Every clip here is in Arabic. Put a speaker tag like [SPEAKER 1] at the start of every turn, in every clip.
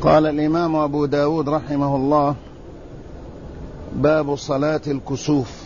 [SPEAKER 1] قال الإمام أبو داود رحمه الله: باب صلاة الكسوف.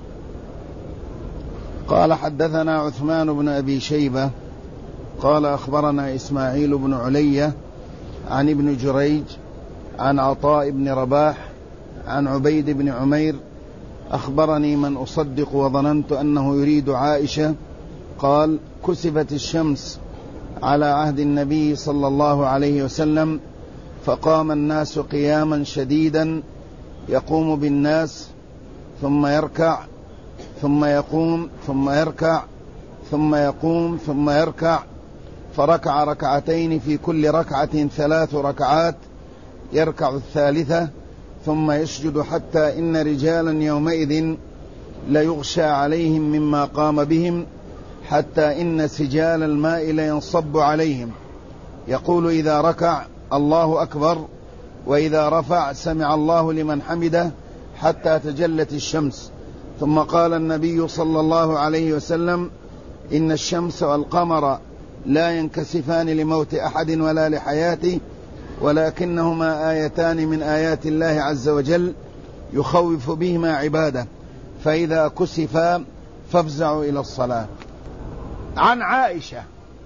[SPEAKER 1] قال: حدثنا عثمان بن أبي شيبة قال: أخبرنا إسماعيل بن علية عن ابن جريج عن عطاء بن رباح عن عبيد بن عمير: أخبرني من أصدق وظننت أنه يريد عائشة، قال: كسفت الشمس على عهد النبي صلى الله عليه وسلم، فقام الناس قياما شديدا، يقوم بالناس ثم يركع ثم يقوم ثم يركع ثم يقوم ثم يركع، فركع ركعتين في كل ركعة 3 ركعات، يركع الثالثة ثم يسجد، حتى إن رجالا يومئذ ليغشى عليهم مما قام بهم، حتى إن سجال الماء لينصب عليهم، يقول إذا ركع: الله أكبر، وإذا رفع: سمع الله لمن حمده، حتى تجلت الشمس. ثم قال النبي صلى الله عليه وسلم: إن الشمس والقمر لا ينكسفان لموت أحد ولا لحياته، ولكنهما آيتان من آيات الله عز وجل يخوف بهما عباده، فإذا كسفا فافزعوا إلى الصلاة.
[SPEAKER 2] عن عائشة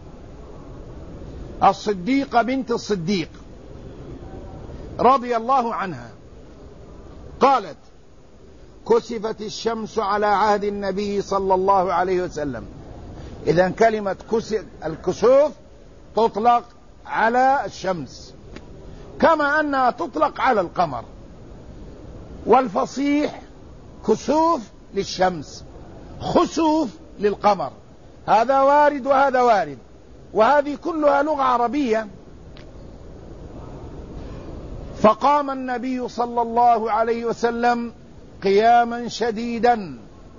[SPEAKER 2] الصديقة بنت الصديق رضي الله عنها قالت: كسفت الشمس على عهد النبي صلى الله عليه وسلم. إذن كلمة الكسوف تطلق على الشمس كما أنها تطلق على القمر، والفصيح كسوف للشمس، خسوف للقمر، هذا وارد وهذا وارد، وهذه كلها لغة عربية. فقام النبي صلى الله عليه وسلم قياما شديدا.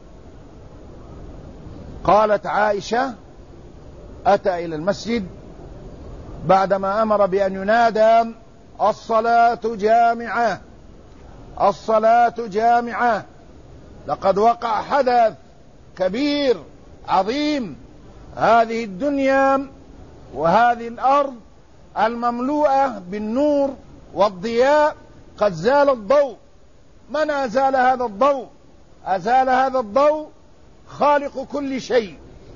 [SPEAKER 2] قالت عائشة: أتى إلى المسجد بعدما أمر بأن ينادى: الصلاة جامعة، الصلاة جامعة. لقد وقع حدث كبير عظيم، هذه الدنيا وهذه الأرض المملوءة بالنور والضياء قد زال الضوء. من أزال هذا الضوء؟ أزال هذا الضوء خالق كل شيء.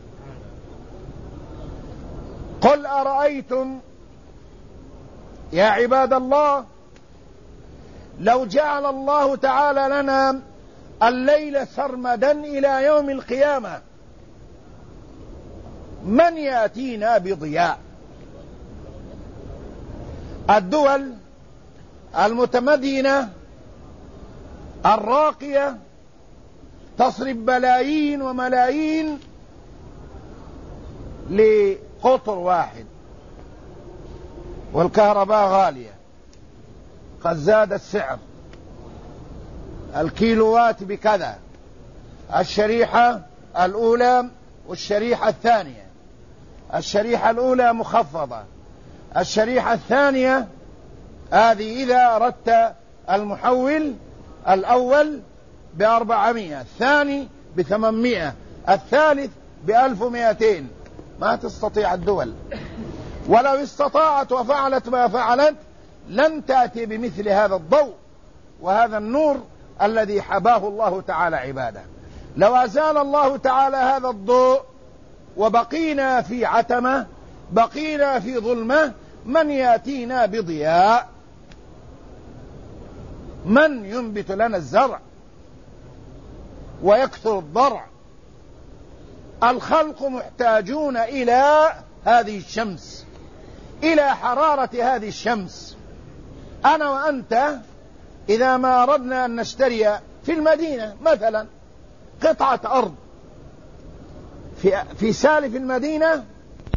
[SPEAKER 2] قل أرأيتم يا عباد الله لو جعل الله تعالى لنا الليل سرمدا إلى يوم القيامة، من يأتينا بضياء؟ الدول المتمدنة الراقية تصرف بلايين وملايين لقطر واحد، والكهرباء غالية، قد زاد السعر، الكيلووات بكذا، الشريحة الأولى والشريحة الثانية، الشريحة الأولى مخفضة، الشريحة الثانية هذه إذا أردت المحول الأول ب400، الثاني ب800، الثالث ب1200. ما تستطيع الدول، ولو استطاعت وفعلت ما فعلت لن تأتي بمثل هذا الضوء وهذا النور الذي حباه الله تعالى عباده. لو أزال الله تعالى هذا الضوء وبقينا في عتمة، بقينا في ظلمة، من يأتينا بضياء؟ من ينبت لنا الزرع ويكثر الضرع؟ الخلق محتاجون إلى هذه الشمس، إلى حرارة هذه الشمس. أنا وأنت إذا ما أردنا أن نشتري في المدينة مثلا قطعة أرض في سالف المدينة،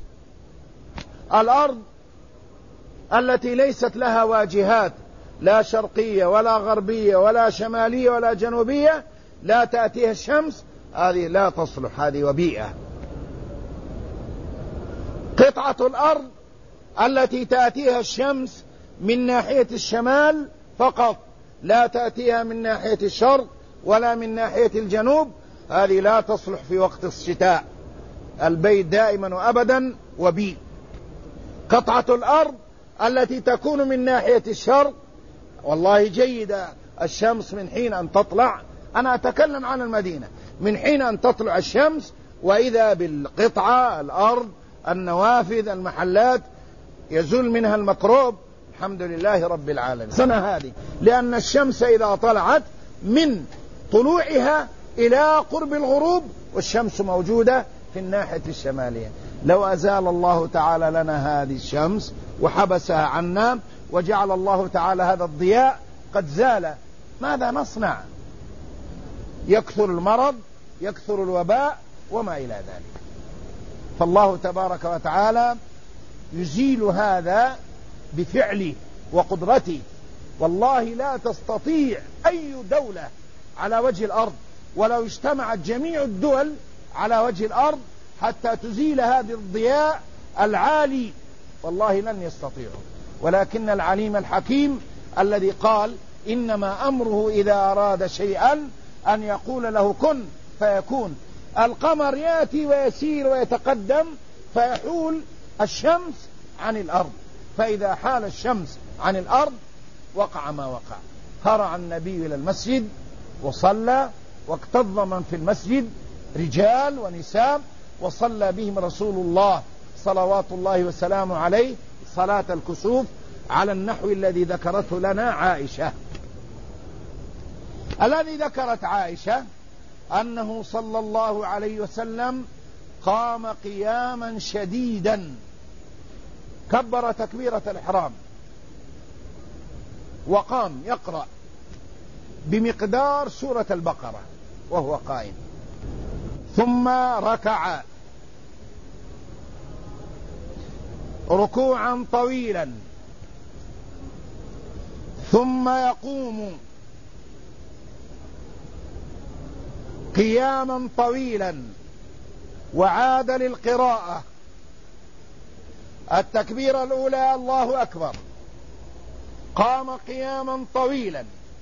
[SPEAKER 2] الأرض التي ليست لها واجهات، لا شرقية ولا غربية ولا شمالية ولا جنوبية، لا تأتيها الشمس، هذه لا تصلح، هذه وبيئة. قطعة الأرض التي تأتيها الشمس من ناحية الشمال فقط، لا تأتيها من ناحية الشرق ولا من ناحية الجنوب، هذه لا تصلح في وقت الشتاء، البيت دائما وأبدا وبيئ. قطعة الأرض التي تكون من ناحية الشرق والله جيدة. الشمس من حين أن تطلع، أنا أتكلم عن المدينة، من حين أن تطلع الشمس وإذا بالقطعة، الأرض، النوافذ، المحلات يزول منها الميكروب. الحمد لله رب العالمين. سنة هذه لأن الشمس إذا طلعت من طلوعها إلى قرب الغروب والشمس موجودة في الناحية الشمالية. لو أزال الله تعالى لنا هذه الشمس وحبسها عنا وجعل الله تعالى هذا الضياء قد زال، ماذا نصنع؟ يكثر المرض، يكثر الوباء وما إلى ذلك. فالله تبارك وتعالى يزيل هذا بفعله وقدرته. والله لا تستطيع أي دولة على وجه الأرض ولو اجتمعت جميع الدول على وجه الأرض حتى تزيل هذا الضياء العالي، والله لن يستطيعوا. ولكن العليم الحكيم الذي قال إنما أمره إذا أراد شيئا أن يقول له كن فيكون. القمر يأتي ويسير ويتقدم فيحول الشمس عن الأرض، فإذا حال الشمس عن الأرض وقع ما وقع. هرع النبي إلى المسجد وصلى، واكتظ من في المسجد رجال ونساء، وصلى بهم رسول الله صلوات الله وسلامه عليه صلاة الكسوف على النحو الذي ذكرته لنا عائشة. الذي ذكرت عائشة أنه صلى الله عليه وسلم قام قياما شديدا، كبر تكبيرة الإحرام وقام يقرأ بمقدار سورة البقرة وهو قائم، ثم ركع ركوعا طويلا، ثم يقوم قياما طويلا، وعاد للقراءة. التكبيرة الأولى الله أكبر، قام قياما طويلا،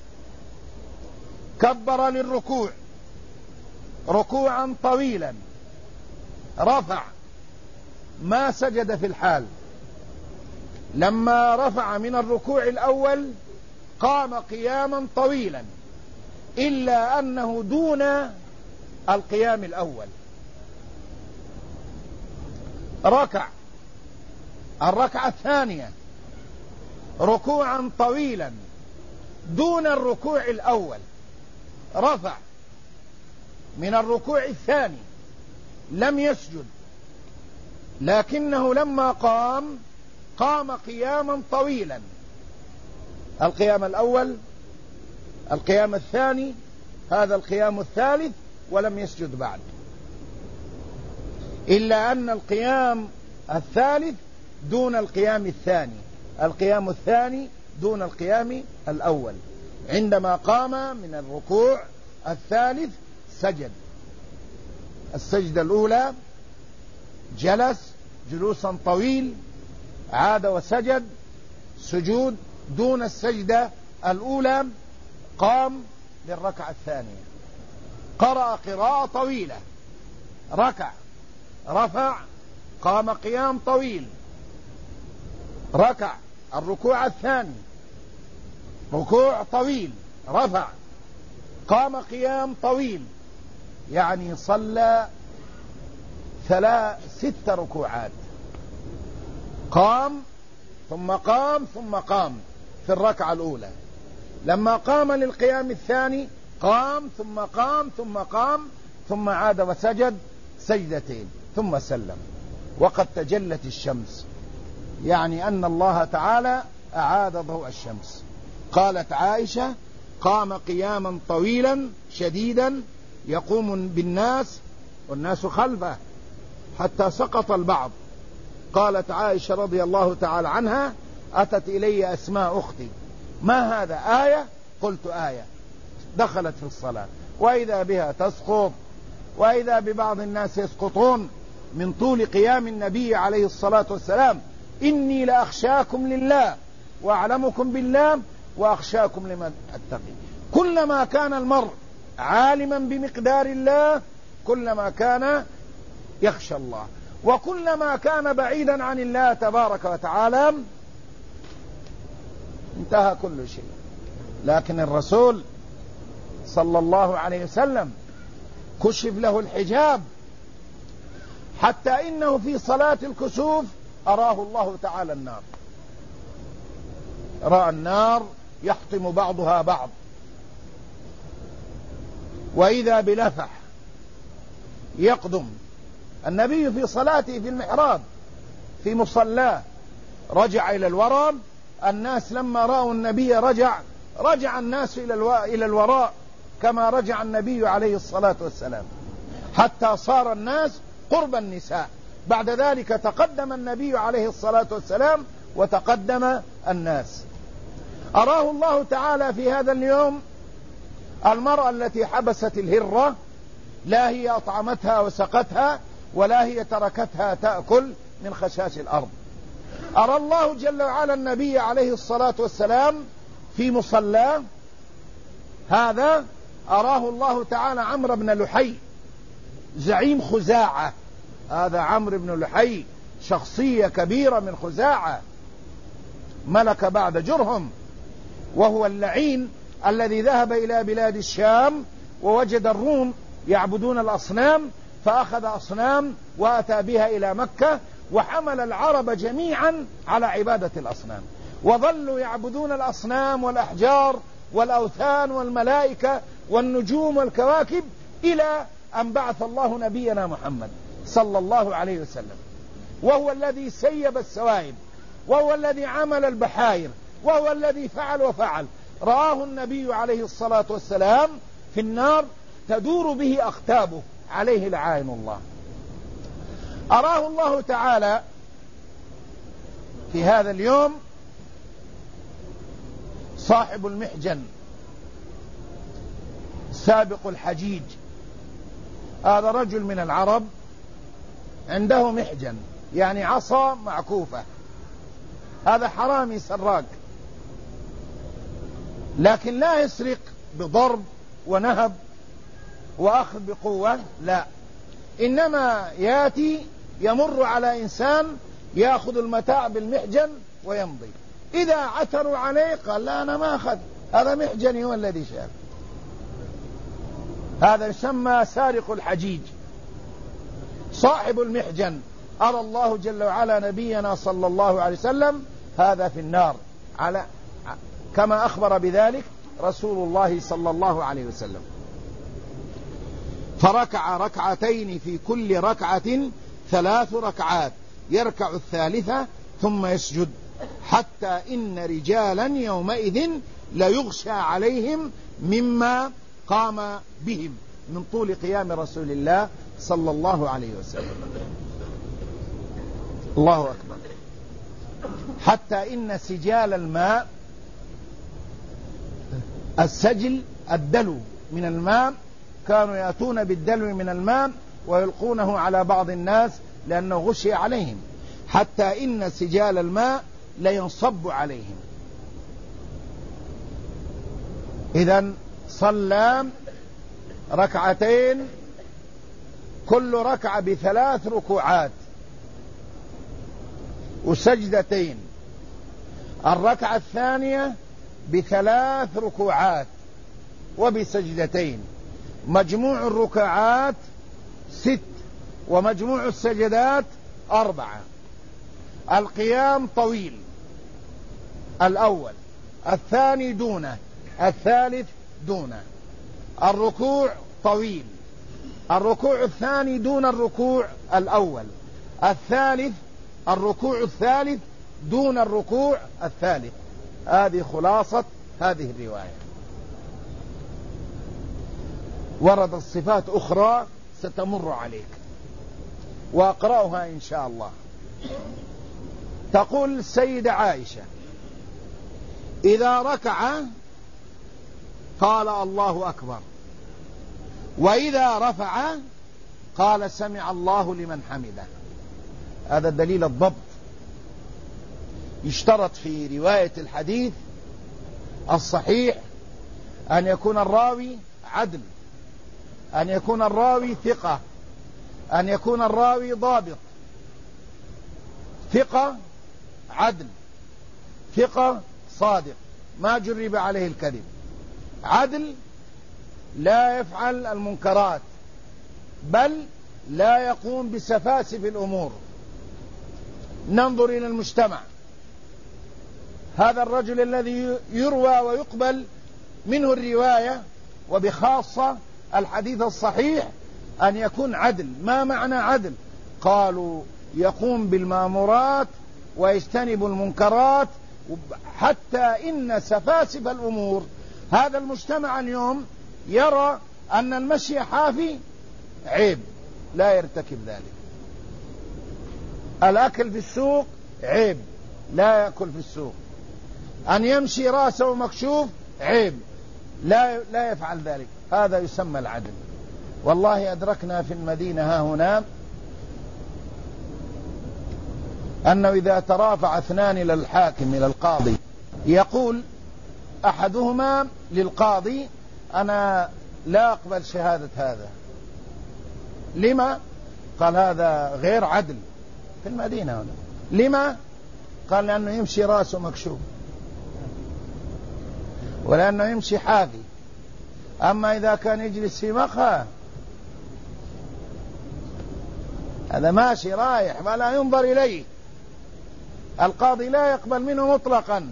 [SPEAKER 2] كبر للركوع ركوعا طويلا، رفع ما سجد في الحال. لما رفع من الركوع الأول قام قياما طويلا، إلا أنه دون القيام الأول. ركع الركعة الثانية ركوعا طويلا دون الركوع الأول، رفع من الركوع الثاني لم يسجد، لكنه لما قام قياما طويلا. القيام الأول، القيام الثاني، هذا القيام الثالث، ولم يسجد بعد، إلا أن القيام الثالث دون القيام الثاني، القيام الثاني دون القيام الأول. عندما قام من الركوع الثالث سجد السجدة الأولى، جلس جلوسا طويل، عاد وسجد سجود دون السجدة الأولى، قام للركعة الثانية، قرأ قراءة طويلة، ركع رفع، قام قيام طويل، ركع الركوع الثاني ركوع طويل، رفع، قام قيام طويل، يعني صلى 6 ركوعات. قام ثم قام ثم قام في الركعة الأولى. لما قام للقيام الثاني قام ثم قام ثم قام ثم عاد وسجد سجدتين ثم سلم. وقد تجلت الشمس، يعني أن الله تعالى أعاد ضوء الشمس. قالت عائشة قام قياما طويلا شديدا يقوم بالناس والناس خلفه حتى سقط البعض. قالت عائشة رضي الله تعالى عنها أتت إلي أسماء أختي ما هذا آية؟ قلت آية. دخلت في الصلاة وإذا بها تسقط، وإذا ببعض الناس يسقطون من طول قيام النبي عليه الصلاة والسلام. إني لأخشاكم لله وأعلمكم بالله وأخشاكم لمن أتقي. كلما كان المرء عالما بمقدار الله كلما كان يخشى الله، وكلما كان بعيدا عن الله تبارك وتعالى انتهى كل شيء. لكن الرسول صلى الله عليه وسلم كشف له الحجاب، حتى إنه في صلاة الكسوف أراه الله تعالى النار، رأى النار يحطم بعضها بعض، وإذا بلفح يقدم النبي في صلاته في المحراب في مصلاه، رجع إلى الوراء. الناس لما رأوا النبي رجع الناس إلى الوراء كما رجع النبي عليه الصلاة والسلام، حتى صار الناس قرب النساء. بعد ذلك تقدم النبي عليه الصلاة والسلام وتقدم الناس. أراه الله تعالى في هذا اليوم المرأة التي حبست الهرة، لا هي أطعمتها وسقتها ولا هي تركتها تأكل من خشاش الأرض. أرى الله جل وعلا النبي عليه الصلاة والسلام في مصلاه هذا، أراه الله تعالى عمرو بن لحي زعيم خزاعة. هذا عمرو بن لحي شخصية كبيرة من خزاعة، ملك بعد جرهم، وهو اللعين الذي ذهب إلى بلاد الشام ووجد الروم يعبدون الأصنام، فأخذ أصنام وأتى بها إلى مكة، وحمل العرب جميعا على عبادة الأصنام، وظلوا يعبدون الأصنام والأحجار والأوثان والملائكة والنجوم والكواكب إلى أن بعث الله نبينا محمد صلى الله عليه وسلم، وهو الذي سيب السوائب، وهو الذي عمل البحائر، وهو الذي فعل وفعل. رآه النبي عليه الصلاة والسلام في النار تدور به أقتابه عليه لعائن الله. أراه الله تعالى في هذا اليوم صاحب المحجن سابق الحجيج. هذا رجل من العرب عنده محجن، يعني عصا معكوفة. هذا حرامي سراق، لكن لا يسرق بضرب ونهب وأخذ بقوة، لا، إنما يأتي يمر على إنسان يأخذ المتاع بالمحجن ويمضي. إذا عثروا عليه قال لا أنا ما أخذ، هذا محجني هو الذي شاف. هذا يسمى سارق الحجيج صاحب المحجن. أرى الله جل وعلا نبينا صلى الله عليه وسلم هذا في النار كما أخبر بذلك رسول الله صلى الله عليه وسلم. فركع ركعتين في كل ركعة 3 ركعات، يركع الثالثة ثم يسجد، حتى إن رجالا يومئذ ليغشى عليهم مما قام بهم من طول قيام رسول الله صلى الله عليه وسلم. الله أكبر. حتى إن سجال الماء، السجل الدلو من الماء، كانوا يأتون بالدلو من الماء ويلقونه على بعض الناس لأنه غشي عليهم، حتى إن سجال الماء لينصب عليهم. إذن صلى ركعتين، كل ركعة ب3 ركوعات وسجدتين، الركعة الثانية ب3 ركوعات وبسجدتين، مجموع الركعات 6 ومجموع السجدات 4. القيام طويل، الأول، الثاني دونه، الثالث دونه. الركوع طويل، الركوع الثاني دون الركوع الأول، الثالث الركوع الثالث دون الركوع الثالث. هذه خلاصة هذه الرواية. وردت صفات أخرى ستمر عليك وأقرأها إن شاء الله. تقول السيدة عائشة: إذا ركع قال الله أكبر، وإذا رفع قال سمع الله لمن حمده. هذا دليل الضبط. يشترط في رواية الحديث الصحيح أن يكون الراوي عدل، أن يكون الراوي ثقة، أن يكون الراوي ضابط. ثقة عدل، ثقة صادق ما جرب عليه الكذب، عدل لا يفعل المنكرات بل لا يقوم بسفاسف الأمور. ننظر إلى المجتمع، هذا الرجل الذي يروى ويقبل منه الرواية وبخاصة الحديث الصحيح أن يكون عدل. ما معنى عدل؟ قالوا يقوم بالمامورات ويجتنب المنكرات، حتى إن سفاسف الأمور هذا المجتمع اليوم يرى أن المشي حافي عيب، لا يرتكب ذلك. الأكل في السوق عيب، لا يأكل في السوق. أن يمشي رأسه مكشوف عيب، لا يفعل ذلك. هذا يسمى العدل. والله أدركنا في المدينة ها هنا أنه إذا ترافع اثنان إلى الحاكم إلى القاضي يقول أحدهما للقاضي أنا لا أقبل شهادة هذا. لما؟ قال هذا غير عدل في المدينة هنا. لما؟ قال لأنه يمشي رأسه مكشوف ولأنه يمشي حافي. أما إذا كان يجلس في مقهى هذا ماشي رايح ولا ينظر إليه، القاضي لا يقبل منه مطلقا.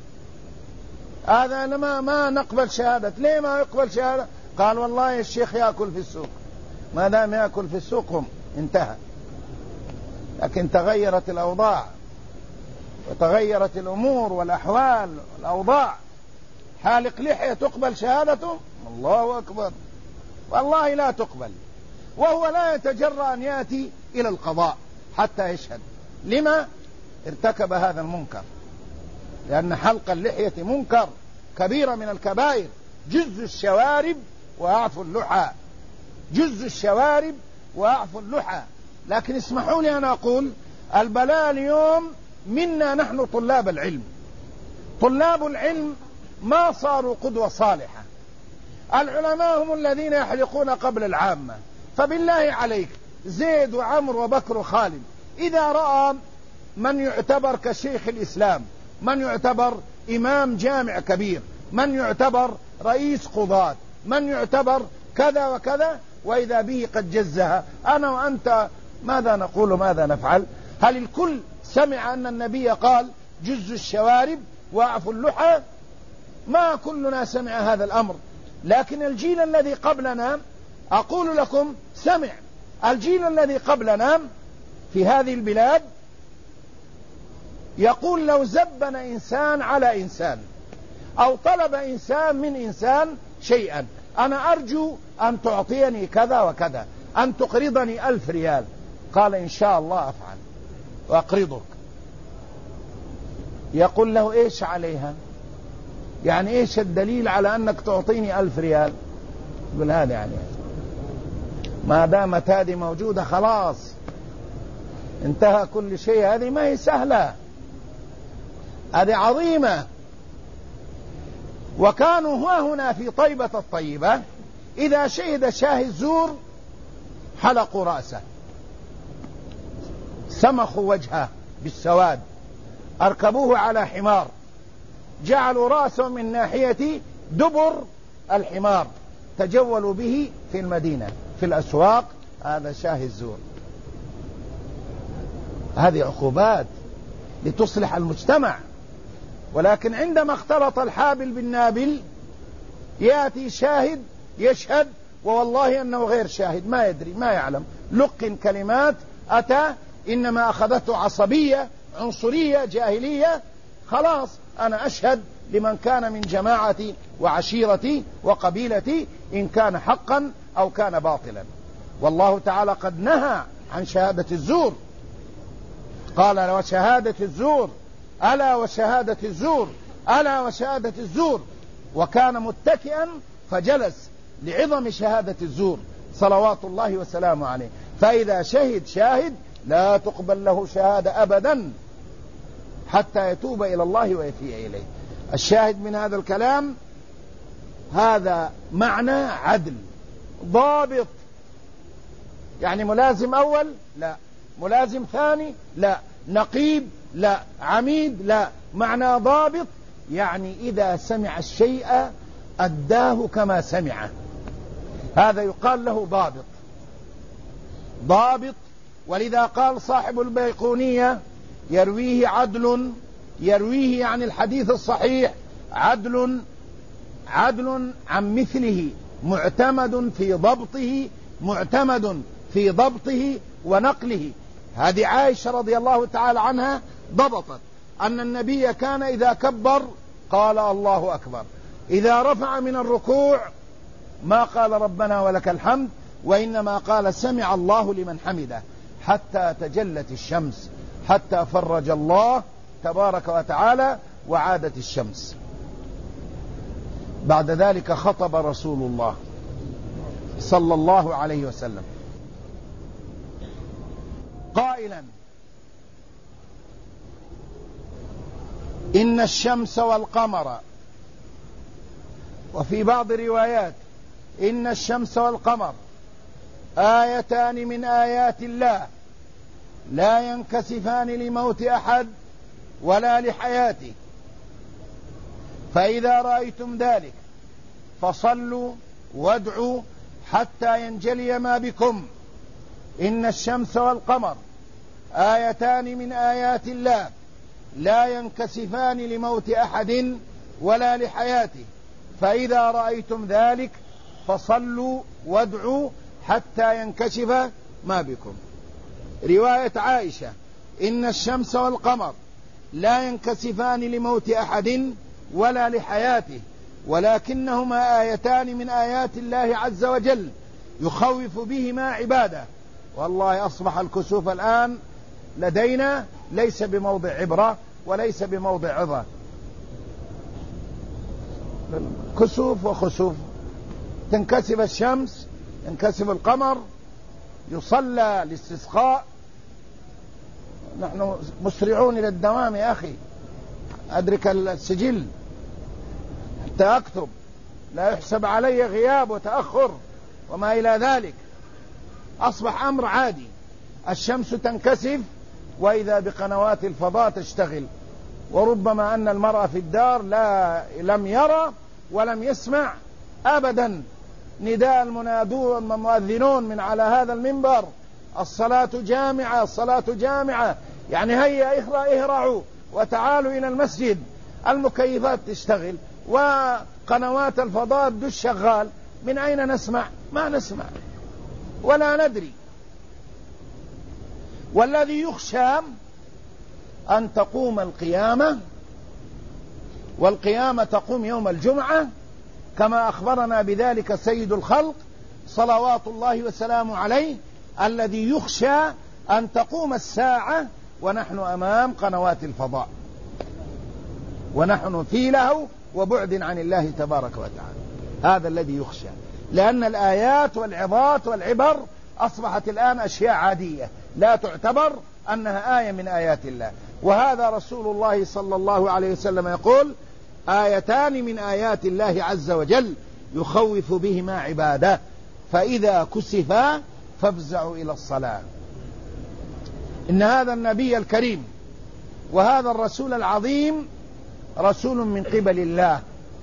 [SPEAKER 2] هذا ما نقبل شهادة. ليه ما يقبل شهادة؟ قال والله الشيخ يأكل في السوق. ما دام يأكل في السوق هم انتهى. لكن تغيرت الأوضاع وتغيرت الأمور والأحوال والأوضاع. حالق لحية تقبل شهادته؟ الله أكبر، والله لا تقبل. وهو لا يتجرأ أن يأتي إلى القضاء حتى يشهد. لما؟ ارتكب هذا المنكر، لأن حلق اللحية منكر كبيرة من الكبائر. جز الشوارب وأعفوا اللحى، جز الشوارب وأعفوا اللحى. لكن اسمحوا لي أن أقول البلاء اليوم منا نحن طلاب العلم. طلاب العلم ما صاروا قدوة صالحة. العلماء هم الذين يحلقون قبل العامة. فبالله عليك زيد وعمر وبكر وخالد إذا رأى من يعتبر كشيخ الإسلام، من يعتبر إمام جامع كبير، من يعتبر رئيس قضاة، من يعتبر كذا وكذا، وإذا به قد جزها، أنا وأنت ماذا نقول ماذا نفعل؟ هل الكل سمع أن النبي قال جز الشوارب وأعفوا اللحى؟ ما كلنا سمع هذا الأمر. لكن الجيل الذي قبلنا أقول لكم سمع. الجيل الذي قبلنا في هذه البلاد يقول لو زبن إنسان على إنسان أو طلب إنسان من إنسان شيئا، أنا أرجو أن تعطيني كذا وكذا، أن تقرضني 1000 ريال، قال إن شاء الله أفعل وأقرضك. يقول له إيش عليها؟ يعني إيش الدليل على أنك تعطيني 1000 ريال؟ يقول هذا يعني ما دامت هذه موجودة خلاص انتهى كل شيء. هذه ما هي سهلة، هذه عظيمة. وكانوا هنا في طيبة الطيبة إذا شهد شاهد زور حلقوا رأسه، سمخوا وجهه بالسواد، أركبوه على حمار، جعلوا رأسه من ناحية دبر الحمار، تجولوا به في المدينة في الأسواق. هذا شاهد زور. هذه عقوبات لتصلح المجتمع. ولكن عندما اختلط الحابل بالنابل يأتي شاهد يشهد ووالله أنه غير شاهد، ما يدري ما يعلم، لقن كلمات أتى إنما أخذته عصبية عنصرية جاهلية. خلاص أنا أشهد لمن كان من جماعتي وعشيرتي وقبيلتي إن كان حقا أو كان باطلا. والله تعالى قد نهى عن شهادة الزور، قال وشهادة الزور ألا وشهادة الزور ألا وشهادة الزور، وكان متكئا فجلس لعظم شهادة الزور صلوات الله وسلامه عليه. فإذا شهد شاهد لا تقبل له شهادة أبدا حتى يتوب إلى الله ويفيء إليه. الشاهد من هذا الكلام هذا معنى عدل ضابط. يعني ملازم أول لا، ملازم ثاني لا، نقيب لا، عميد لا، معنى ضابط يعني إذا سمع الشيء أداه كما سمعه، هذا يقال له ضابط. ولذا قال صاحب البيقونية يرويه عدل، يرويه عن الحديث الصحيح عدل عن مثله معتمد في ضبطه ونقله. هذه عائشة رضي الله تعالى عنها ضبطت أن النبي كان إذا كبر قال الله أكبر، إذا رفع من الركوع ما قال ربنا ولك الحمد، وإنما قال سمع الله لمن حمده، حتى تجلت الشمس، حتى فرج الله تبارك وتعالى وعادت الشمس. بعد ذلك خطب رسول الله صلى الله عليه وسلم قائلا: إن الشمس والقمر، وفي بعض الروايات إن الشمس والقمر آيتان من آيات الله لا ينكسفان لموت أحد ولا لحياته، فإذا رأيتم ذلك فصلوا وادعوا حتى ينجلي ما بكم. إن الشمس والقمر آيتان من آيات الله لا ينكسفان لموت أحد ولا لحياته، فإذا رأيتم ذلك فصلوا وادعوا حتى ينكشف ما بكم. رواية عائشة: إن الشمس والقمر لا ينكسفان لموت أحد ولا لحياته، ولكنهما آيتان من آيات الله عز وجل يخوف بهما عباده. والله أصبح الكسوف الآن لدينا ليس بموضع عبرة وليس بموضع عظة، كسوف وخسوف، تنكسف الشمس ينكسف القمر، يصلى الاستسقاء. نحن مسرعون إلى الدوام يا أخي، أدرك السجل حتى أكتب، لا يحسب علي غياب وتأخر وما إلى ذلك. أصبح أمر عادي، الشمس تنكسف وإذا بقنوات الفضاء تشتغل، وربما أن المرأة في الدار لم يرى ولم يسمع أبدا نداء المؤذنون من على هذا المنبر: الصلاة جامعة، الصلاة جامعة، يعني هيا اهرعوا وتعالوا إلى المسجد. المكيفات تشتغل وقنوات الفضاء الدش شغال، من أين نسمع؟ ما نسمع ولا ندري. والذي يخشى أن تقوم القيامة، والقيامة تقوم يوم الجمعة كما أخبرنا بذلك سيد الخلق صلوات الله وسلامه عليه، الذي يخشى أن تقوم الساعة ونحن أمام قنوات الفضاء، ونحن في لهو وبعد عن الله تبارك وتعالى. هذا الذي يخشى، لأن الآيات والعظات والعبر أصبحت الآن أشياء عادية لا تعتبر أنها آية من آيات الله. وهذا رسول الله صلى الله عليه وسلم يقول: آيتان من آيات الله عز وجل يخوف بهما عباده، فإذا كسفا فافزعوا إلى الصلاة. إن هذا النبي الكريم وهذا الرسول العظيم رسول من قبل الله.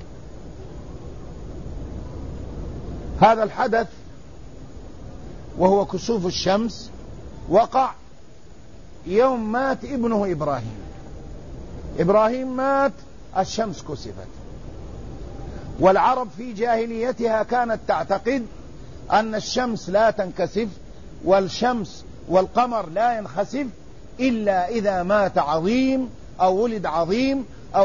[SPEAKER 2] هذا الحدث وهو كسوف الشمس وقع يوم مات ابنه إبراهيم مات، الشمس كسفت. والعرب في جاهليتها كانت تعتقد أن الشمس لا تنكسف والشمس والقمر لا ينخسف إلا إذا مات عظيم أو ولد عظيم أو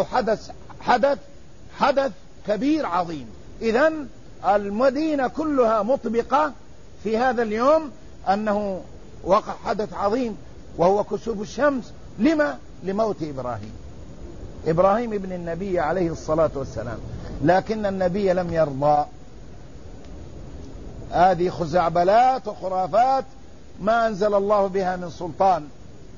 [SPEAKER 2] حدث كبير عظيم. إذن المدينة كلها مطبقة في هذا اليوم أنه وقع حدث عظيم وهو كسوف الشمس. لما؟ لموت إبراهيم ابن النبي عليه الصلاة والسلام. لكن النبي لم يرضى. هذه خزعبلات وخرافات ما أنزل الله بها من سلطان.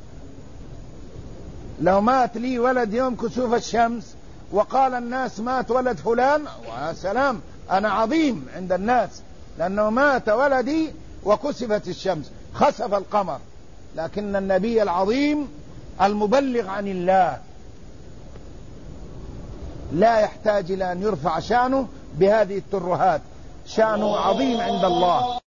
[SPEAKER 2] لو مات لي ولد يوم كسوف الشمس وقال الناس مات ولد فلان، وسلام، أنا عظيم عند الناس لأنه مات ولدي وكسفت الشمس، خسف القمر. لكن النبي العظيم المبلغ عن الله لا يحتاج إلى أن يرفع شأنه بهذه الترهات، شأنه عظيم عند الله.